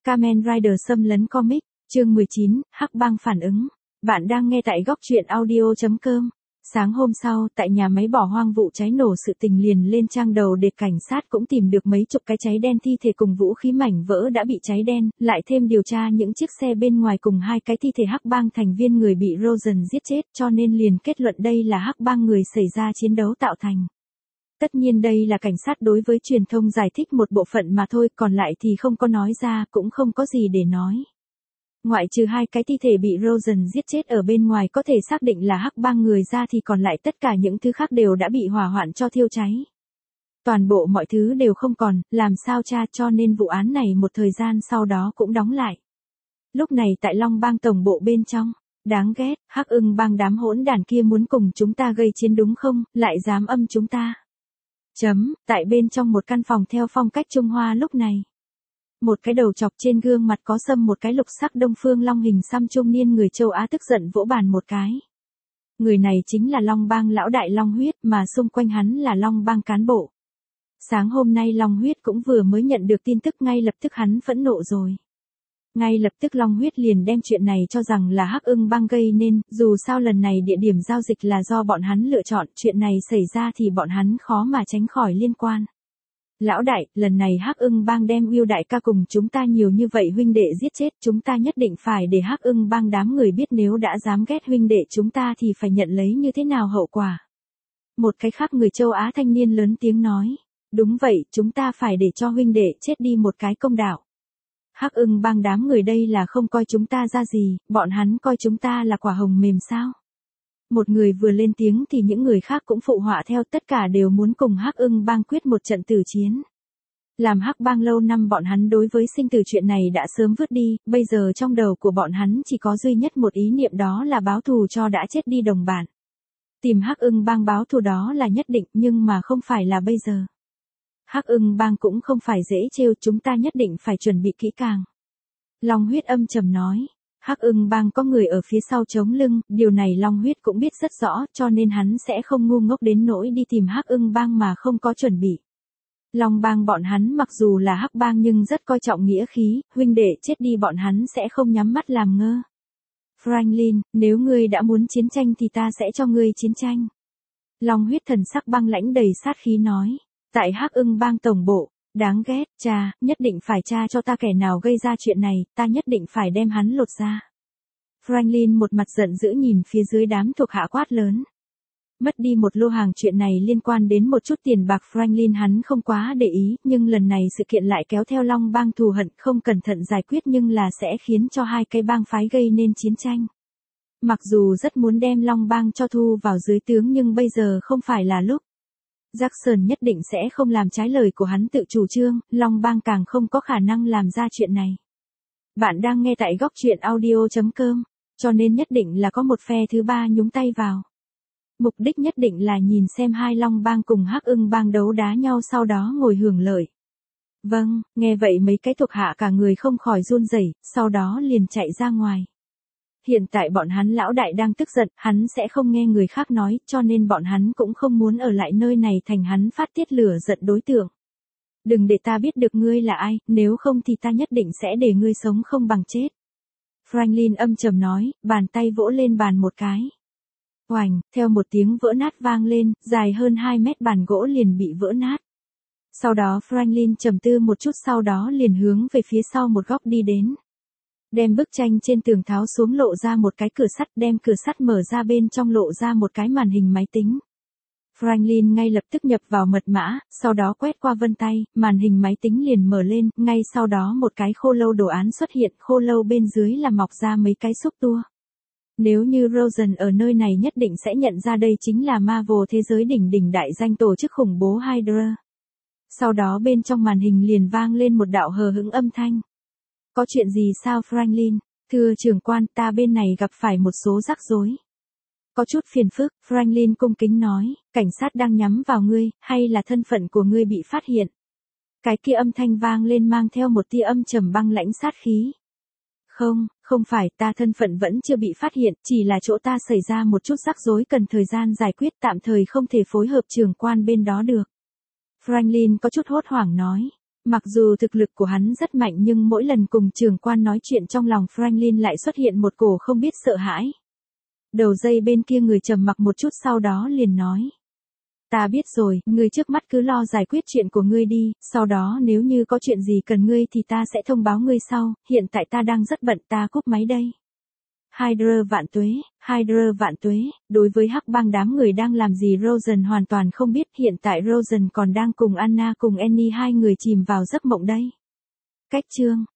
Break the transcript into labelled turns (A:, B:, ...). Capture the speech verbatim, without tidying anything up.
A: Kamen Rider xâm lấn comic, chương mười chín, Hắc bang phản ứng. Bạn đang nghe tại góc truyện audio chấm com. Sáng hôm sau, tại nhà máy bỏ hoang vụ cháy nổ sự tình liền lên trang đầu để cảnh sát cũng tìm được mấy chục cái cháy đen thi thể cùng vũ khí mảnh vỡ đã bị cháy đen, lại thêm điều tra những chiếc xe bên ngoài cùng hai cái thi thể Hắc bang thành viên người bị Rosen giết chết, cho nên liền kết luận đây là Hắc bang người xảy ra chiến đấu tạo thành. Tất nhiên đây là cảnh sát đối với truyền thông giải thích một bộ phận mà thôi, còn lại thì không có nói ra, cũng không có gì để nói. Ngoại trừ hai cái thi thể bị Rosen giết chết ở bên ngoài có thể xác định là Hắc bang người ra thì còn lại tất cả những thứ khác đều đã bị hỏa hoạn cho thiêu cháy. Toàn bộ mọi thứ đều không còn, làm sao tra, cho nên vụ án này một thời gian sau đó cũng đóng lại. Lúc này tại Long bang tổng bộ bên trong, đáng ghét, Hắc Ưng bang đám hỗn đản kia muốn cùng chúng ta gây chiến đúng không, lại dám âm chúng ta. Chấm, tại bên trong một căn phòng theo phong cách Trung Hoa lúc này. Một cái đầu chọc trên gương mặt có sâm một cái lục sắc đông phương long hình xăm trung niên người châu Á tức giận vỗ bàn một cái. Người này chính là Long bang lão đại Long Huyết mà xung quanh hắn là Long bang cán bộ. Sáng hôm nay Long Huyết cũng vừa mới nhận được tin tức ngay lập tức hắn phẫn nộ rồi. Ngay lập tức Long Huyết liền đem chuyện này cho rằng là Hắc Ưng bang gây nên, dù sao lần này địa điểm giao dịch là do bọn hắn lựa chọn, chuyện này xảy ra thì bọn hắn khó mà tránh khỏi liên quan. Lão đại, lần này Hắc Ưng bang đem Will đại ca cùng chúng ta nhiều như vậy huynh đệ giết chết, chúng ta nhất định phải để Hắc Ưng bang đám người biết nếu đã dám ghét huynh đệ chúng ta thì phải nhận lấy như thế nào hậu quả. Một cái khác người châu Á thanh niên lớn tiếng nói, đúng vậy, chúng ta phải để cho huynh đệ chết đi một cái công đạo. Hắc Ưng bang đám người đây là không coi chúng ta ra gì, bọn hắn coi chúng ta là quả hồng mềm sao? Một người vừa lên tiếng thì những người khác cũng phụ họa theo, tất cả đều muốn cùng Hắc Ưng bang quyết một trận tử chiến. Làm Hắc bang lâu năm bọn hắn đối với sinh tử chuyện này đã sớm vứt đi, bây giờ trong đầu của bọn hắn chỉ có duy nhất một ý niệm đó là báo thù cho đã chết đi đồng bạn. Tìm Hắc Ưng bang báo thù đó là nhất định, nhưng mà không phải là bây giờ. Hắc Ưng bang cũng không phải dễ trêu, chúng ta nhất định phải chuẩn bị kỹ càng. Long Huyết âm trầm nói, Hắc Ưng bang có người ở phía sau chống lưng, điều này Long Huyết cũng biết rất rõ, cho nên hắn sẽ không ngu ngốc đến nỗi đi tìm Hắc Ưng bang mà không có chuẩn bị. Long bang bọn hắn mặc dù là Hắc bang nhưng rất coi trọng nghĩa khí, huynh đệ chết đi bọn hắn sẽ không nhắm mắt làm ngơ. Franklin, nếu ngươi đã muốn chiến tranh thì ta sẽ cho ngươi chiến tranh. Long Huyết thần sắc băng lãnh đầy sát khí nói. Tại Hắc Ưng bang tổng bộ, đáng ghét, cha, nhất định phải tra cho ta kẻ nào gây ra chuyện này, ta nhất định phải đem hắn lột ra. Franklin một mặt giận dữ nhìn phía dưới đám thuộc hạ quát lớn. Mất đi một lô hàng chuyện này liên quan đến một chút tiền bạc, Franklin hắn không quá để ý, nhưng lần này sự kiện lại kéo theo Long bang thù hận không cẩn thận giải quyết nhưng là sẽ khiến cho hai cái bang phái gây nên chiến tranh. Mặc dù rất muốn đem Long bang cho thu vào dưới tướng nhưng bây giờ không phải là lúc. Jackson nhất định sẽ không làm trái lời của hắn tự chủ trương, Long bang càng không có khả năng làm ra chuyện này. Bạn đang nghe tại góc truyện audio chấm com, cho nên nhất định là có một phe thứ ba nhúng tay vào. Mục đích nhất định là nhìn xem hai Long bang cùng Hắc Ưng bang đấu đá nhau sau đó ngồi hưởng lợi. Vâng, nghe vậy mấy cái thuộc hạ cả người không khỏi run rẩy, sau đó liền chạy ra ngoài. Hiện tại bọn hắn lão đại đang tức giận, hắn sẽ không nghe người khác nói, cho nên bọn hắn cũng không muốn ở lại nơi này thành hắn phát tiết lửa giận đối tượng. Đừng để ta biết được ngươi là ai, nếu không thì ta nhất định sẽ để ngươi sống không bằng chết. Franklin âm trầm nói, bàn tay vỗ lên bàn một cái. Oành, theo một tiếng vỡ nát vang lên, dài hơn hai mét bàn gỗ liền bị vỡ nát. Sau đó Franklin trầm tư một chút sau đó liền hướng về phía sau một góc đi đến. Đem bức tranh trên tường tháo xuống lộ ra một cái cửa sắt, đem cửa sắt mở ra bên trong lộ ra một cái màn hình máy tính. Franklin ngay lập tức nhập vào mật mã, sau đó quét qua vân tay, màn hình máy tính liền mở lên, ngay sau đó một cái khô lâu đồ án xuất hiện, khô lâu bên dưới là mọc ra mấy cái xúc tua. Nếu như Rosen ở nơi này nhất định sẽ nhận ra đây chính là Marvel thế giới đỉnh đỉnh đại danh tổ chức khủng bố Hydra. Sau đó bên trong màn hình liền vang lên một đạo hờ hững âm thanh. Có chuyện gì sao Franklin? Thưa trưởng quan, ta bên này gặp phải một số rắc rối. Có chút phiền phức, Franklin cung kính nói, cảnh sát đang nhắm vào ngươi, hay là thân phận của ngươi bị phát hiện? Cái kia âm thanh vang lên mang theo một tia âm trầm băng lãnh sát khí. Không, không phải, ta thân phận vẫn chưa bị phát hiện, chỉ là chỗ ta xảy ra một chút rắc rối cần thời gian giải quyết, tạm thời không thể phối hợp trưởng quan bên đó được. Franklin có chút hốt hoảng nói. Mặc dù thực lực của hắn rất mạnh nhưng mỗi lần cùng trưởng quan nói chuyện trong lòng Franklin lại xuất hiện một cổ không biết sợ hãi. Đầu dây bên kia người trầm mặc một chút sau đó liền nói. Ta biết rồi, ngươi trước mắt cứ lo giải quyết chuyện của ngươi đi, sau đó nếu như có chuyện gì cần ngươi thì ta sẽ thông báo ngươi sau, hiện tại ta đang rất bận ta cúp máy đây. Hydra vạn tuế, Hydra vạn tuế, đối với hắc bang đám người đang làm gì Rosen hoàn toàn không biết, hiện tại Rosen còn đang cùng Anna cùng Annie hai người chìm vào giấc mộng đây. Cách chương